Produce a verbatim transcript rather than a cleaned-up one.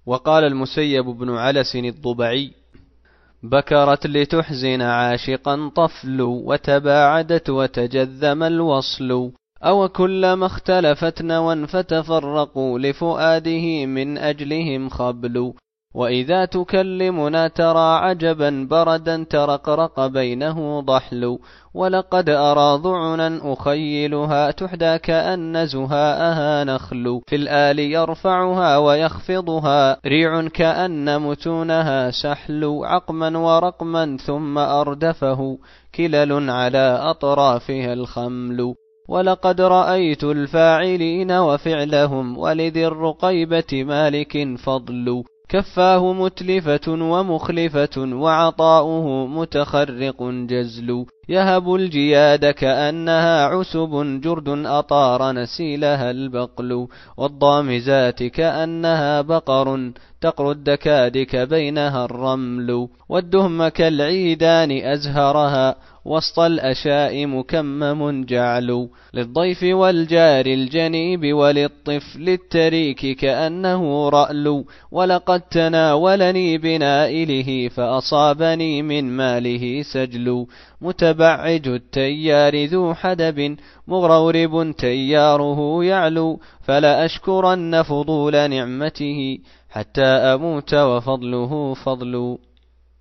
وقال المسيب بن علس الضبعي: بكرت لتحزن عاشقا طفل، وتباعدت وتجذم الوصل، أو كلما اختلفت نوى فتفرقوا، لفؤاده من أجلهم خبل. وإذا تكلمنا ترى عجبا بردا ترقرق بينه ضحل، ولقد أرى ضعنا أخيلها تحدى كأن زهاءها نخل، في الآل يرفعها ويخفضها ريع كأن متونها سحل، عقما ورقما ثم أردفه كلل على أطرافها الخمل. ولقد رأيت الفاعلين وفعلهم ولذي الرقيبة مالك فضل، كفاه متلفة ومخلفة وعطاؤه متخرق جزل، يهب الجياد كأنها عسب جرد أطار نسيلها البقل، والضامزات كأنها بقر تقر الدكادك بينها الرمل، والدهم كالعيدان أزهرها وسط الأشاء مكمم جعل، للضيف والجار الجنيب وللطفل التريك كأنه رأل، ولقد تناولني بنائله فأصابني من ماله سجل، متبعج التيار ذو حدب مغرورب تياره يعلو، فلا أشكرن فضول نعمته حتى أموت وفضله فضل.